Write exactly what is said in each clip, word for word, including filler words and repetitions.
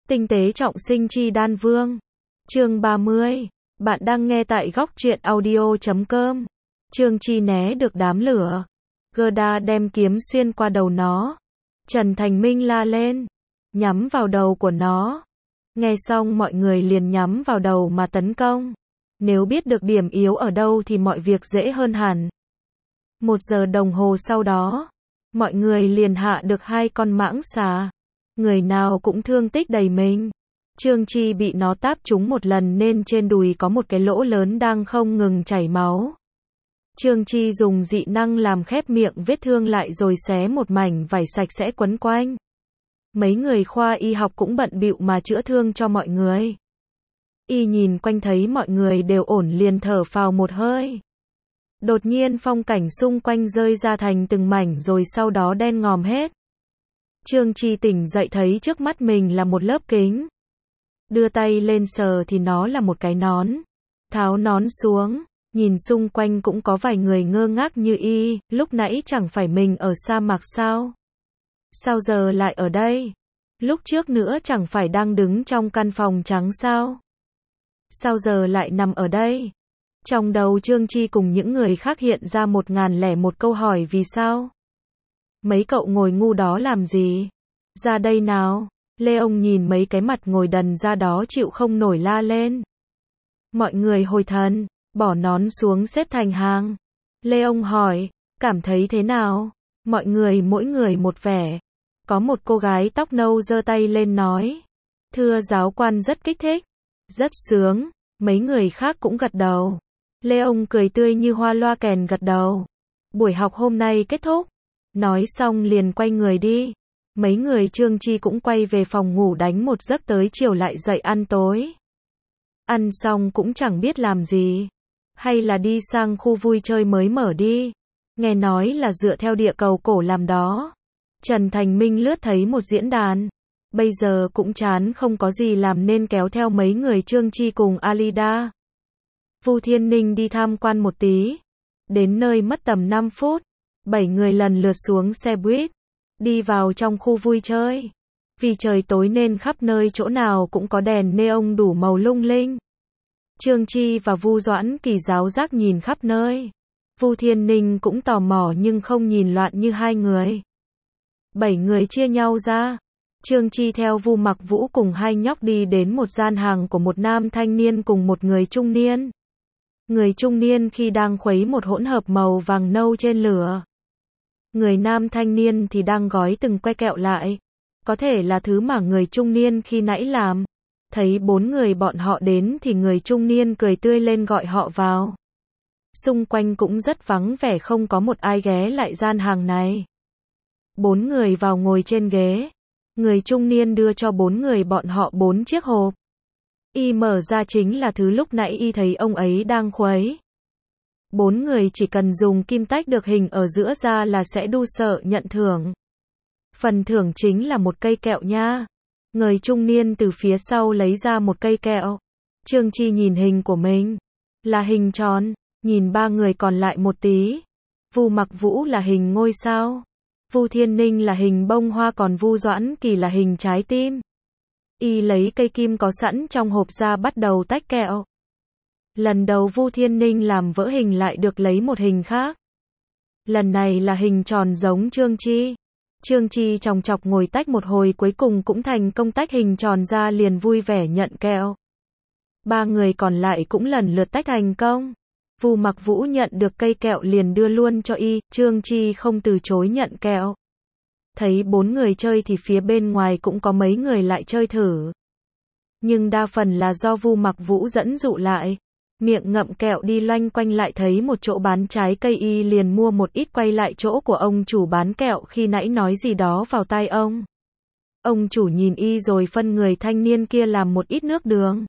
Tinh tế trọng sinh chi đan vương. Chương ba mươi. Bạn đang nghe tại góc truyện audio chấm com. Trương Chi né được đám lửa. Gerda đem kiếm xuyên qua đầu nó. Trần Thành Minh la lên. Nhắm vào đầu của nó. Nghe xong mọi người liền nhắm vào đầu mà tấn công. Nếu biết được điểm yếu ở đâu thì mọi việc dễ hơn hẳn. Một giờ đồng hồ sau đó, mọi người liền hạ được hai con mãng xà. Người nào cũng thương tích đầy mình. Trương Chi bị nó táp trúng một lần nên trên đùi có một cái lỗ lớn đang không ngừng chảy máu. Trương Chi dùng dị năng làm khép miệng vết thương lại rồi xé một mảnh vải sạch sẽ quấn quanh. Mấy người khoa y học cũng bận bịu mà chữa thương cho mọi người. Y nhìn quanh thấy mọi người đều ổn liền thở phào một hơi. Đột nhiên phong cảnh xung quanh rơi ra thành từng mảnh rồi sau đó đen ngòm hết. Trương Chi tỉnh dậy thấy trước mắt mình là một lớp kính. Đưa tay lên sờ thì nó là một cái nón. Tháo nón xuống, nhìn xung quanh cũng có vài người ngơ ngác như y, lúc nãy chẳng phải mình ở sa mạc sao? Sao giờ lại ở đây? Lúc trước nữa chẳng phải đang đứng trong căn phòng trắng sao? Sao giờ lại nằm ở đây? Trong đầu Trương Chi cùng những người khác hiện ra một ngàn lẻ một câu hỏi vì sao? Mấy cậu ngồi ngu đó làm gì? Ra đây nào. Lê ông nhìn mấy cái mặt ngồi đần ra đó chịu không nổi la lên. Mọi người hồi thần, bỏ nón xuống xếp thành hàng. Lê ông hỏi, cảm thấy thế nào? Mọi người mỗi người một vẻ. Có một cô gái tóc nâu giơ tay lên nói. Thưa giáo quan rất kích thích. Rất sướng. Mấy người khác cũng gật đầu. Lê ông cười tươi như hoa loa kèn gật đầu. Buổi học hôm nay kết thúc. Nói xong liền quay người đi. Mấy người Trương Chi cũng quay về phòng ngủ đánh một giấc tới chiều lại dậy ăn tối. Ăn xong cũng chẳng biết làm gì. Hay là đi sang khu vui chơi mới mở đi. Nghe nói là dựa theo địa cầu cổ làm đó. Trần Thành Minh lướt thấy một diễn đàn. Bây giờ cũng chán không có gì làm nên kéo theo mấy người Trương Chi cùng Alida. Vu Thiên Ninh đi tham quan một tí. Đến nơi mất tầm năm phút. Bảy người lần lượt xuống xe buýt. Đi vào trong khu vui chơi. Vì trời tối nên khắp nơi chỗ nào cũng có đèn neon đủ màu lung linh. Trương Chi và Vu Doãn Kỳ giáo giác nhìn khắp nơi. Vu Thiên Ninh cũng tò mò nhưng không nhìn loạn như hai người. Bảy người chia nhau ra. Trương Chi theo Vu Mặc Vũ cùng hai nhóc đi đến một gian hàng của một nam thanh niên cùng một người trung niên. Người trung niên khi đang khuấy một hỗn hợp màu vàng nâu trên lửa. Người nam thanh niên thì đang gói từng que kẹo lại. Có thể là thứ mà người trung niên khi nãy làm. Thấy bốn người bọn họ đến thì người trung niên cười tươi lên gọi họ vào. Xung quanh cũng rất vắng vẻ không có một ai ghé lại gian hàng này. Bốn người vào ngồi trên ghế. Người trung niên đưa cho bốn người bọn họ bốn chiếc hộp. Y mở ra chính là thứ lúc nãy y thấy ông ấy đang khuấy. Bốn người chỉ cần dùng kim tách được hình ở giữa ra là sẽ đu sợ nhận thưởng. Phần thưởng chính là một cây kẹo nha. Người trung niên từ phía sau lấy ra một cây kẹo. Trương Chi nhìn hình của mình. Là hình tròn. Nhìn ba người còn lại một tí. Vu Mặc Vũ là hình ngôi sao. Vu Thiên Ninh là hình bông hoa còn Vu Doãn Kỳ là hình trái tim. Y lấy cây kim có sẵn trong hộp ra bắt đầu tách kẹo. Lần đầu Vu Thiên Ninh làm vỡ hình lại được lấy một hình khác. Lần này là hình tròn giống Trương Chi. Trương Chi chòng chọc ngồi tách một hồi cuối cùng cũng thành công tách hình tròn ra liền vui vẻ nhận kẹo. Ba người còn lại cũng lần lượt tách thành công. Vu Mặc Vũ nhận được cây kẹo liền đưa luôn cho y, Trương Chi không từ chối nhận kẹo. Thấy bốn người chơi thì phía bên ngoài cũng có mấy người lại chơi thử. Nhưng đa phần là do Vu Mặc Vũ dẫn dụ lại. Miệng ngậm kẹo đi loanh quanh lại thấy một chỗ bán trái cây y liền mua một ít quay lại chỗ của ông chủ bán kẹo khi nãy nói gì đó vào tai ông. Ông chủ nhìn y rồi phân người thanh niên kia làm một ít nước đường.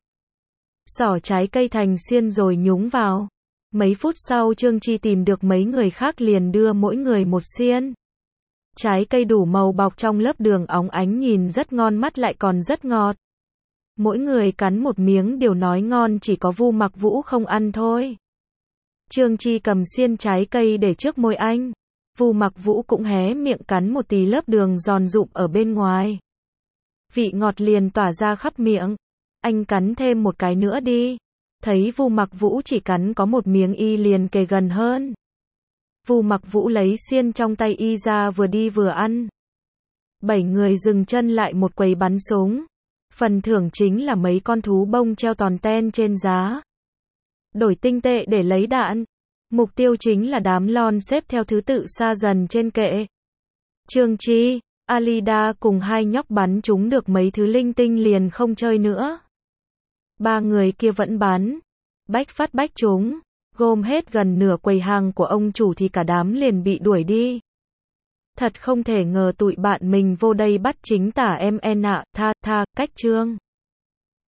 Xỏ trái cây thành xiên rồi nhúng vào. Mấy phút sau Trương Chi tìm được mấy người khác liền đưa mỗi người một xiên. Trái cây đủ màu bọc trong lớp đường óng ánh nhìn rất ngon mắt lại còn rất ngọt. Mỗi người cắn một miếng đều nói ngon chỉ có Vu Mặc Vũ không ăn thôi. Trương Chi cầm xiên trái cây để trước môi anh. Vu Mặc Vũ cũng hé miệng cắn một tí lớp đường giòn rụm ở bên ngoài. Vị ngọt liền tỏa ra khắp miệng. Anh cắn thêm một cái nữa đi. Thấy Vu Mặc Vũ chỉ cắn có một miếng y liền kề gần hơn. Vu Mặc Vũ lấy xiên trong tay y ra vừa đi vừa ăn. Bảy người dừng chân lại một quầy bắn súng. Phần thưởng chính là mấy con thú bông treo tòn ten trên giá. Đổi tinh tệ để lấy đạn. Mục tiêu chính là đám lon xếp theo thứ tự xa dần trên kệ. Trương Chi, Alida cùng hai nhóc bắn chúng được mấy thứ linh tinh liền không chơi nữa. Ba người kia vẫn bắn. Bách phát bách chúng. Gom hết gần nửa quầy hàng của ông chủ thì cả đám liền bị đuổi đi. Thật không thể ngờ tụi bạn mình vô đây bắt chính tả em en ạ, tha, tha, cách Trương.